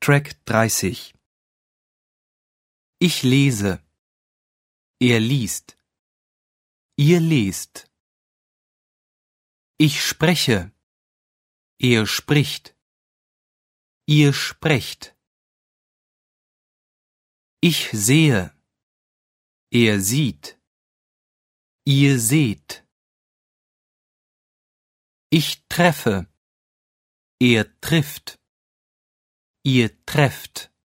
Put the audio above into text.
Track 30. Ich lese. Er liest. Ihr lest. Ich spreche. Er spricht. Ihr sprecht. Ich sehe. Er sieht. Ihr seht. Ich treffe. Er trifft. Ihr trefft.